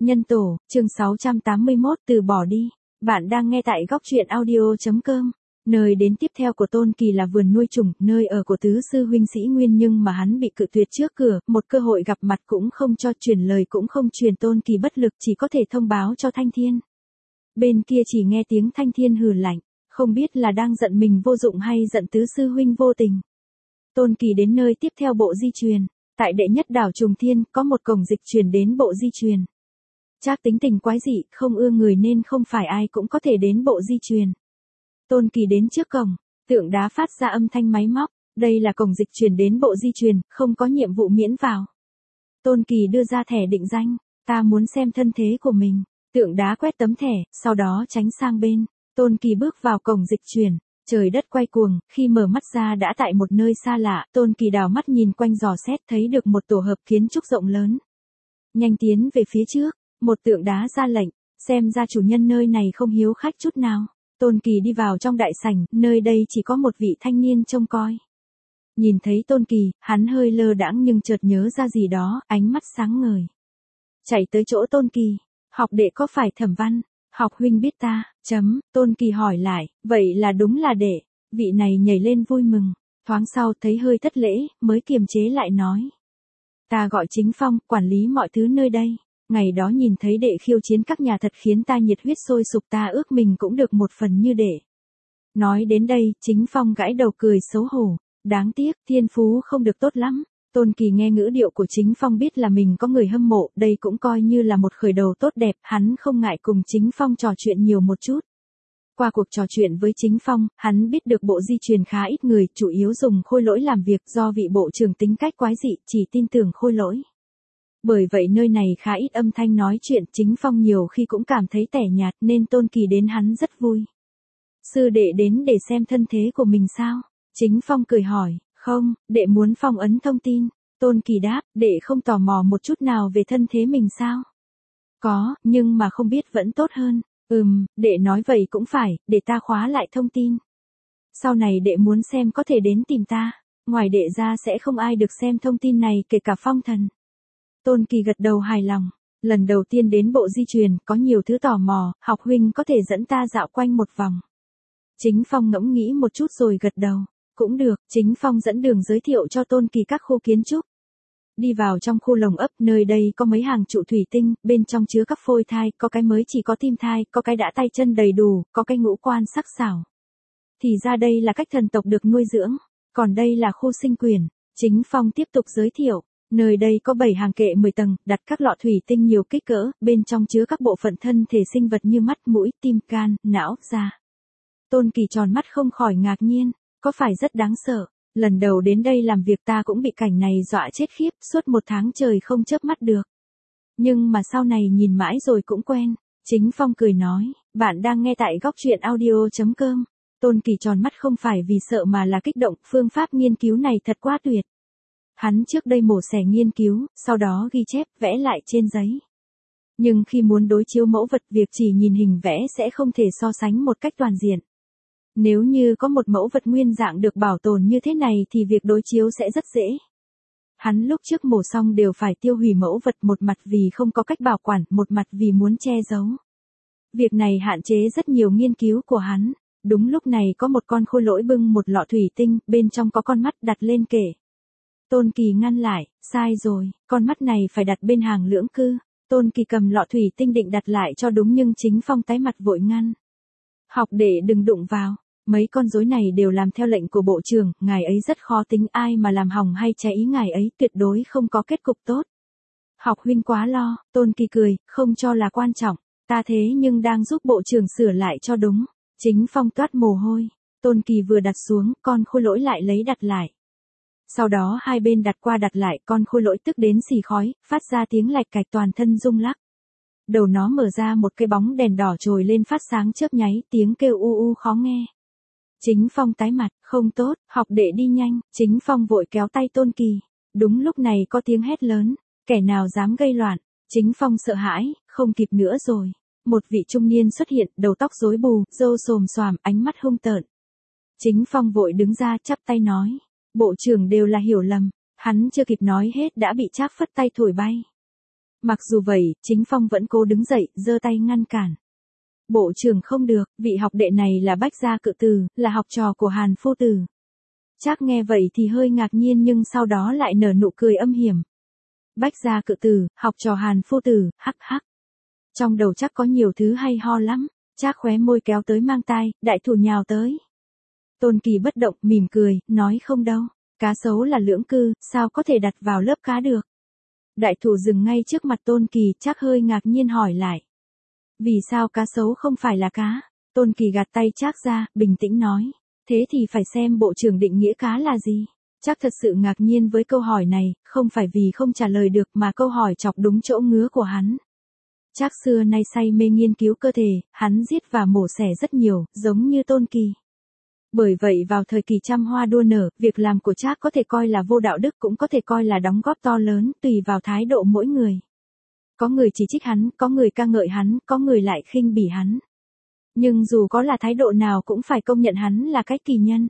Nhân tổ, chương 681 từ bỏ đi. Bạn đang nghe tại góc truyện audio.com. Nơi đến tiếp theo của Tôn Kỳ là vườn nuôi trùng, nơi ở của tứ sư huynh Sĩ Nguyên, nhưng mà hắn bị cự tuyệt trước cửa, một cơ hội gặp mặt cũng không cho, truyền lời cũng không truyền. Tôn Kỳ bất lực chỉ có thể thông báo cho Thanh Thiên. Bên kia chỉ nghe tiếng Thanh Thiên hừ lạnh, không biết là đang giận mình vô dụng hay giận tứ sư huynh vô tình. Tôn Kỳ đến nơi tiếp theo bộ di truyền. Tại đệ nhất đảo Trùng Thiên có một cổng dịch truyền đến bộ di truyền. Trác tính tình quái dị, không ưa người nên không phải ai cũng có thể đến bộ di truyền. Tôn Kỳ đến trước cổng, tượng đá phát ra âm thanh máy móc, đây là cổng dịch truyền đến bộ di truyền, không có nhiệm vụ miễn vào. Tôn Kỳ đưa ra thẻ định danh, ta muốn xem thân thế của mình. Tượng đá quét tấm thẻ, sau đó tránh sang bên. Tôn Kỳ bước vào cổng dịch truyền, trời đất quay cuồng, khi mở mắt ra đã tại một nơi xa lạ. Tôn Kỳ đảo mắt nhìn quanh dò xét, thấy được một tổ hợp kiến trúc rộng lớn. Nhanh tiến về phía trước, một tượng đá ra lệnh, xem ra chủ nhân nơi này không hiếu khách chút nào. Tôn Kỳ đi vào trong đại sảnh, nơi đây chỉ có một vị thanh niên trông coi. Nhìn thấy Tôn Kỳ, hắn hơi lơ đãng nhưng chợt nhớ ra gì đó, ánh mắt sáng ngời. Chạy tới chỗ Tôn Kỳ, học đệ có phải Thẩm Văn? Học huynh biết ta, Tôn Kỳ hỏi lại, vậy là đúng là đệ. Vị này nhảy lên vui mừng, thoáng sau thấy hơi thất lễ, mới kiềm chế lại nói. Ta gọi Chính Phong, quản lý mọi thứ nơi đây. Ngày đó nhìn thấy đệ khiêu chiến các nhà thật khiến ta nhiệt huyết sôi sục, ta ước mình cũng được một phần như đệ. Nói đến đây, Chính Phong gãi đầu cười xấu hổ. Đáng tiếc, thiên phú không được tốt lắm. Tôn Kỳ nghe ngữ điệu của Chính Phong biết là mình có người hâm mộ, đây cũng coi như là một khởi đầu tốt đẹp, hắn không ngại cùng Chính Phong trò chuyện nhiều một chút. Qua cuộc trò chuyện với Chính Phong, hắn biết được bộ di truyền khá ít người, chủ yếu dùng Khôi Lỗi làm việc, do vị bộ trưởng tính cách quái dị, chỉ tin tưởng Khôi Lỗi. Bởi vậy nơi này khá ít âm thanh nói chuyện, Chính Phong nhiều khi cũng cảm thấy tẻ nhạt, nên Tôn Kỳ đến hắn rất vui. Sư đệ đến để xem thân thế của mình sao? Chính Phong cười hỏi, không, đệ muốn phong ấn thông tin. Tôn Kỳ đáp, đệ không tò mò một chút nào về thân thế mình sao? Có, nhưng mà không biết vẫn tốt hơn. Đệ nói vậy cũng phải, để ta khóa lại thông tin. Sau này đệ muốn xem có thể đến tìm ta. Ngoài đệ ra sẽ không ai được xem thông tin này, kể cả Phong Thần. Tôn Kỳ gật đầu hài lòng. Lần đầu tiên đến bộ di truyền, có nhiều thứ tò mò, học huynh có thể dẫn ta dạo quanh một vòng. Chính Phong ngẫm nghĩ một chút rồi gật đầu. Cũng được, Chính Phong dẫn đường giới thiệu cho Tôn Kỳ các khu kiến trúc. Đi vào trong khu lồng ấp, nơi đây có mấy hàng trụ thủy tinh, bên trong chứa các phôi thai, có cái mới chỉ có tim thai, có cái đã tay chân đầy đủ, có cái ngũ quan sắc sảo. Thì ra đây là cách thần tộc được nuôi dưỡng, còn đây là khu sinh quyển. Chính Phong tiếp tục giới thiệu, nơi đây có 7 hàng kệ 10 tầng, đặt các lọ thủy tinh nhiều kích cỡ, bên trong chứa các bộ phận thân thể sinh vật như mắt, mũi, tim, gan, não, da. Tôn Kỳ tròn mắt không khỏi ngạc nhiên, có phải rất đáng sợ? Lần đầu đến đây làm việc ta cũng bị cảnh này dọa chết khiếp, suốt 1 tháng trời không chớp mắt được. Nhưng mà sau này nhìn mãi rồi cũng quen. Chính Phong cười nói, bạn đang nghe tại góc truyện audio.com. Tôn Kỳ tròn mắt không phải vì sợ mà là kích động, phương pháp nghiên cứu này thật quá tuyệt. Hắn trước đây mổ xẻ nghiên cứu, sau đó ghi chép, vẽ lại trên giấy. Nhưng khi muốn đối chiếu mẫu vật, việc chỉ nhìn hình vẽ sẽ không thể so sánh một cách toàn diện. Nếu như có một mẫu vật nguyên dạng được bảo tồn như thế này thì việc đối chiếu sẽ rất dễ. Hắn lúc trước mổ xong đều phải tiêu hủy mẫu vật, một mặt vì không có cách bảo quản, một mặt vì muốn che giấu. Việc này hạn chế rất nhiều nghiên cứu của hắn. Đúng lúc này có một con khôi lỗi bưng một lọ thủy tinh, bên trong có con mắt đặt lên kệ. Tôn Kỳ ngăn lại, sai rồi, con mắt này phải đặt bên hàng lưỡng cư. Tôn Kỳ cầm lọ thủy tinh định đặt lại cho đúng nhưng Chính Phong tái mặt vội ngăn. Học đệ đừng đụng vào, mấy con rối này đều làm theo lệnh của bộ trưởng, ngài ấy rất khó tính, ai mà làm hỏng hay trái ý ngài ấy tuyệt đối không có kết cục tốt. Học huynh quá lo, Tôn Kỳ cười, không cho là quan trọng, ta thế nhưng đang giúp bộ trưởng sửa lại cho đúng. Chính Phong toát mồ hôi, Tôn Kỳ vừa đặt xuống, con khôi lỗi lại lấy đặt lại. Sau đó hai bên đặt qua đặt lại, con khôi lỗi tức đến xì khói, phát ra tiếng lạch cạch, toàn thân rung lắc. Đầu nó mở ra một cái bóng đèn đỏ trồi lên phát sáng chớp nháy, tiếng kêu u u khó nghe. Chính Phong tái mặt, không tốt, học đệ đi nhanh. Chính Phong vội kéo tay Tôn Kỳ. Đúng lúc này có tiếng hét lớn, kẻ nào dám gây loạn. Chính Phong sợ hãi, không kịp nữa rồi. Một vị trung niên xuất hiện, đầu tóc rối bù, râu xồm xoàm, ánh mắt hung tợn. Chính Phong vội đứng ra chắp tay nói, bộ trưởng đều là hiểu lầm. Hắn chưa kịp nói hết đã bị Trác phất tay thổi bay. Mặc dù vậy, Chính Phong vẫn cố đứng dậy, giơ tay ngăn cản. Bộ trưởng không được, vị học đệ này là Bách Gia Cự Tử, là học trò của Hàn Phu Tử. Trác nghe vậy thì hơi ngạc nhiên nhưng sau đó lại nở nụ cười âm hiểm. Bách Gia Cự Tử, học trò Hàn Phu Tử, hắc hắc. Trong đầu Trác có nhiều thứ hay ho lắm. Trác khóe môi kéo tới mang tai, đại thủ nhào tới. Tôn Kỳ bất động, mỉm cười, nói không đâu. Cá sấu là lưỡng cư, sao có thể đặt vào lớp cá được? Đại thủ dừng ngay trước mặt Tôn Kỳ, Trác hơi ngạc nhiên hỏi lại. Vì sao cá sấu không phải là cá? Tôn Kỳ gạt tay Trác ra, bình tĩnh nói. Thế thì phải xem bộ trưởng định nghĩa cá là gì? Trác thật sự ngạc nhiên với câu hỏi này, không phải vì không trả lời được mà câu hỏi chọc đúng chỗ ngứa của hắn. Trác xưa nay say mê nghiên cứu cơ thể, hắn giết và mổ xẻ rất nhiều, giống như Tôn Kỳ. Bởi vậy vào thời kỳ trăm hoa đua nở, việc làm của Trác có thể coi là vô đạo đức cũng có thể coi là đóng góp to lớn, tùy vào thái độ mỗi người. Có người chỉ trích hắn, có người ca ngợi hắn, có người lại khinh bỉ hắn. Nhưng dù có là thái độ nào cũng phải công nhận hắn là cái kỳ nhân.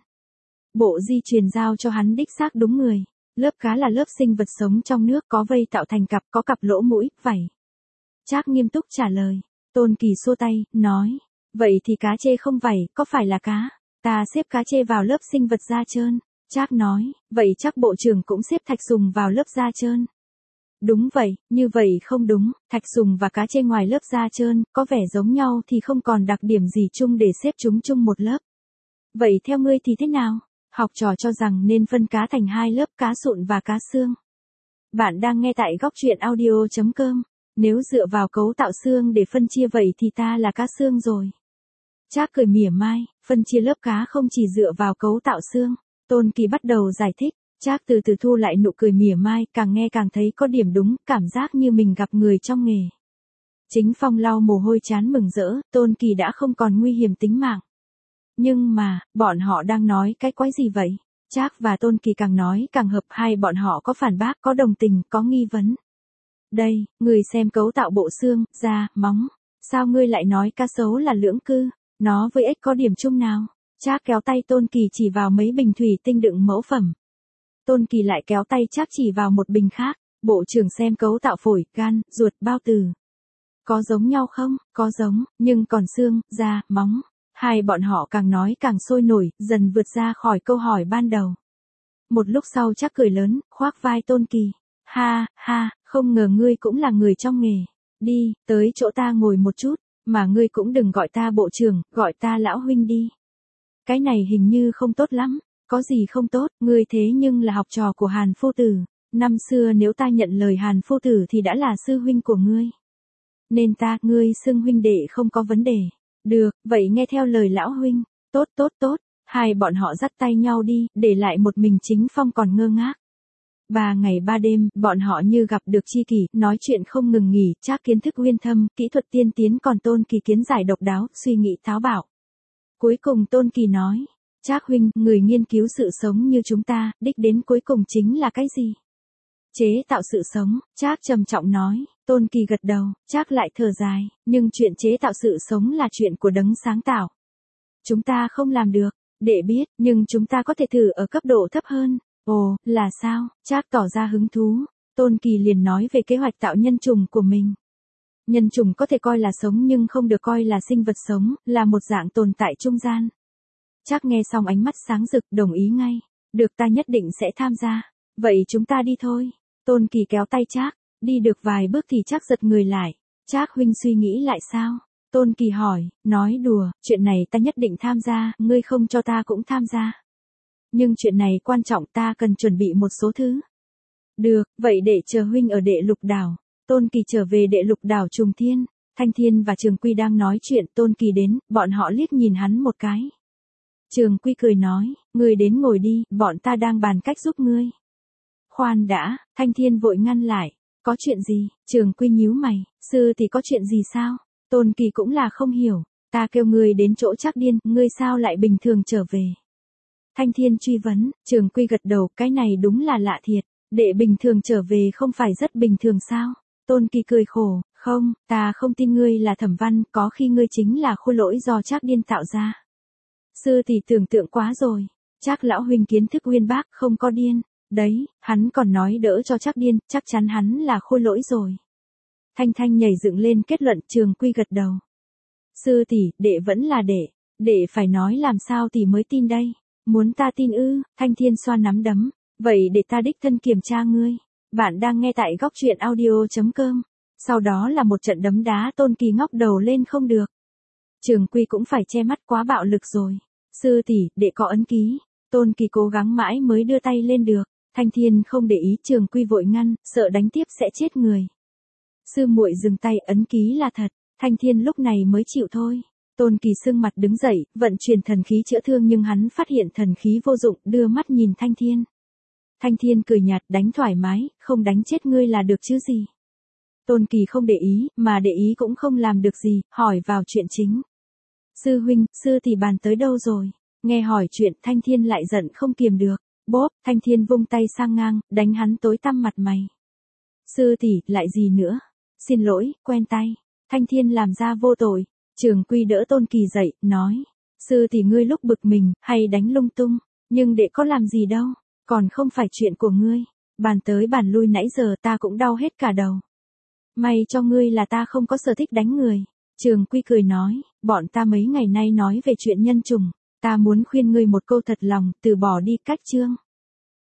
Bộ di truyền giao cho hắn đích xác đúng người. Lớp cá là lớp sinh vật sống trong nước có vây tạo thành cặp, có cặp lỗ mũi, vảy. Trác nghiêm túc trả lời. Tôn Kỳ xua tay, nói. Vậy thì cá chê không vảy, có phải là cá? Ta xếp cá chê vào lớp sinh vật da trơn. Trác nói, vậy chắc bộ trưởng cũng xếp thạch sùng vào lớp da trơn. Đúng vậy, như vậy không đúng, thạch sùng và cá chê ngoài lớp da trơn, có vẻ giống nhau thì không còn đặc điểm gì chung để xếp chúng chung một lớp. Vậy theo ngươi thì thế nào? Học trò cho rằng nên phân cá thành hai lớp, cá sụn và cá xương. Bạn đang nghe tại góc truyện audio.com. Nếu dựa vào cấu tạo xương để phân chia vậy thì ta là cá xương rồi. Trác cười mỉa mai, phân chia lớp cá không chỉ dựa vào cấu tạo xương. Tôn Kỳ bắt đầu giải thích, Trác từ từ thu lại nụ cười mỉa mai, càng nghe càng thấy có điểm đúng, cảm giác như mình gặp người trong nghề. Chính Phong lau mồ hôi trán mừng rỡ, Tôn Kỳ đã không còn nguy hiểm tính mạng. Nhưng mà, bọn họ đang nói cái quái gì vậy? Trác và Tôn Kỳ càng nói càng hợp, hai bọn họ có phản bác, có đồng tình, có nghi vấn. Đây, người xem cấu tạo bộ xương, da, móng. Sao ngươi lại nói cá sấu là lưỡng cư? Nó với ếch có điểm chung nào? Trác kéo tay Tôn Kỳ chỉ vào mấy bình thủy tinh đựng mẫu phẩm. Tôn Kỳ lại kéo tay Trác chỉ vào một bình khác. Bộ trưởng xem cấu tạo phổi, gan, ruột, bao tử. Có giống nhau không? Có giống, nhưng còn xương, da, móng. Hai bọn họ càng nói càng sôi nổi, dần vượt ra khỏi câu hỏi ban đầu. Một lúc sau Trác cười lớn, khoác vai Tôn Kỳ. Ha, ha, không ngờ ngươi cũng là người trong nghề. Đi, tới chỗ ta ngồi một chút, mà ngươi cũng đừng gọi ta bộ trưởng, gọi ta lão huynh đi. Cái này hình như không tốt lắm. Có gì không tốt, ngươi thế nhưng là học trò của Hàn Phu Tử. Năm xưa nếu ta nhận lời Hàn Phu Tử thì đã là sư huynh của ngươi. Nên ngươi xưng huynh đệ không có vấn đề. Được, vậy nghe theo lời lão huynh. Tốt tốt tốt, hai bọn họ dắt tay nhau đi, để lại một mình Chính Phong còn ngơ ngác. 3 ngày 3 đêm, bọn họ như gặp được tri kỷ, nói chuyện không ngừng nghỉ, Trác kiến thức uyên thâm, kỹ thuật tiên tiến còn Tôn Kỳ kiến giải độc đáo, suy nghĩ táo bạo. Cuối cùng Tôn Kỳ nói, Trác huynh, người nghiên cứu sự sống như chúng ta, đích đến cuối cùng chính là cái gì? Chế tạo sự sống, Trác trầm trọng nói. Tôn Kỳ gật đầu, Trác lại thở dài, nhưng chuyện chế tạo sự sống là chuyện của đấng sáng tạo. Chúng ta không làm được, để biết, nhưng chúng ta có thể thử ở cấp độ thấp hơn. Ồ, là sao? Trác tỏ ra hứng thú. Tôn Kỳ liền nói về kế hoạch tạo nhân trùng của mình. Nhân trùng có thể coi là sống nhưng không được coi là sinh vật sống, là một dạng tồn tại trung gian. Trác nghe xong ánh mắt sáng rực, đồng ý ngay. Được, ta nhất định sẽ tham gia. Vậy chúng ta đi thôi. Tôn Kỳ kéo tay Trác, đi được vài bước thì Trác giật người lại. Trác huynh suy nghĩ lại sao? Tôn Kỳ hỏi, nói đùa, chuyện này ta nhất định tham gia, ngươi không cho ta cũng tham gia. Nhưng chuyện này quan trọng, ta cần chuẩn bị một số thứ. Được, vậy để chờ huynh ở Đệ Lục Đảo. Tôn Kỳ trở về Đệ Lục Đảo Trùng Thiên. Thanh Thiên và Trường Quy đang nói chuyện, Tôn Kỳ đến, bọn họ liếc nhìn hắn một cái. Trường Quy cười nói, ngươi đến ngồi đi, bọn ta đang bàn cách giúp ngươi. Khoan đã, Thanh Thiên vội ngăn lại. Có chuyện gì? Trường Quy nhíu mày, sư thì có chuyện gì sao? Tôn Kỳ cũng là không hiểu. Ta kêu ngươi đến chỗ Trác Điên, ngươi sao lại bình thường trở về? Thanh Thiên truy vấn, Trường Quy gật đầu, cái này đúng là lạ thiệt. Đệ bình thường trở về không phải rất bình thường sao? Tôn Kỳ cười khổ, không, ta không tin ngươi là Thẩm Văn, có khi ngươi chính là khôi lỗi do Trác Điên tạo ra. Sư thì tưởng tượng quá rồi. Trác lão huynh kiến thức uyên bác, không có điên. Đấy, hắn còn nói đỡ cho Trác Điên, chắc chắn hắn là khôi lỗi rồi. Thanh Thanh nhảy dựng lên kết luận. Trường Quy gật đầu. Sư tỷ, đệ vẫn là đệ. Đệ phải nói làm sao tỷ mới tin đây. Muốn ta tin ư? Thanh Thiên xoa nắm đấm. Vậy để ta đích thân kiểm tra ngươi. Bạn đang nghe tại góc truyện audio.com. Sau đó là một trận đấm đá. Tôn Kỳ ngóc đầu lên không được. Trường Quy cũng phải che mắt, quá bạo lực rồi. Sư tỷ, đệ có ấn ký. Tôn Kỳ cố gắng mãi mới đưa tay lên được. Thanh Thiên không để ý, Trường Quy vội ngăn, sợ đánh tiếp sẽ chết người. Sư muội dừng tay, ấn ký là thật. Thanh Thiên lúc này mới chịu thôi. Tôn Kỳ sưng mặt đứng dậy, vận chuyển thần khí chữa thương nhưng hắn phát hiện thần khí vô dụng, đưa mắt nhìn Thanh Thiên. Thanh Thiên cười nhạt, đánh thoải mái, không đánh chết ngươi là được chứ gì. Tôn Kỳ không để ý, mà để ý cũng không làm được gì, hỏi vào chuyện chính. Sư huynh, sư tỷ bàn tới đâu rồi? Nghe hỏi chuyện, Thanh Thiên lại giận không kiềm được. Bốp, Thanh Thiên vung tay sang ngang, đánh hắn tối tăm mặt mày. Sư tỷ, lại gì nữa? Xin lỗi, quen tay. Thanh Thiên làm ra vô tội. Trường Quy đỡ Tôn Kỳ dậy, nói. Sư tỷ ngươi lúc bực mình, hay đánh lung tung, nhưng đệ có làm gì đâu, còn không phải chuyện của ngươi. Bàn tới bàn lui nãy giờ ta cũng đau hết cả đầu. May cho ngươi là ta không có sở thích đánh người. Trường Quy cười nói, bọn ta mấy ngày nay nói về chuyện nhân chủng. Ta muốn khuyên ngươi một câu thật lòng, từ bỏ đi cách chương.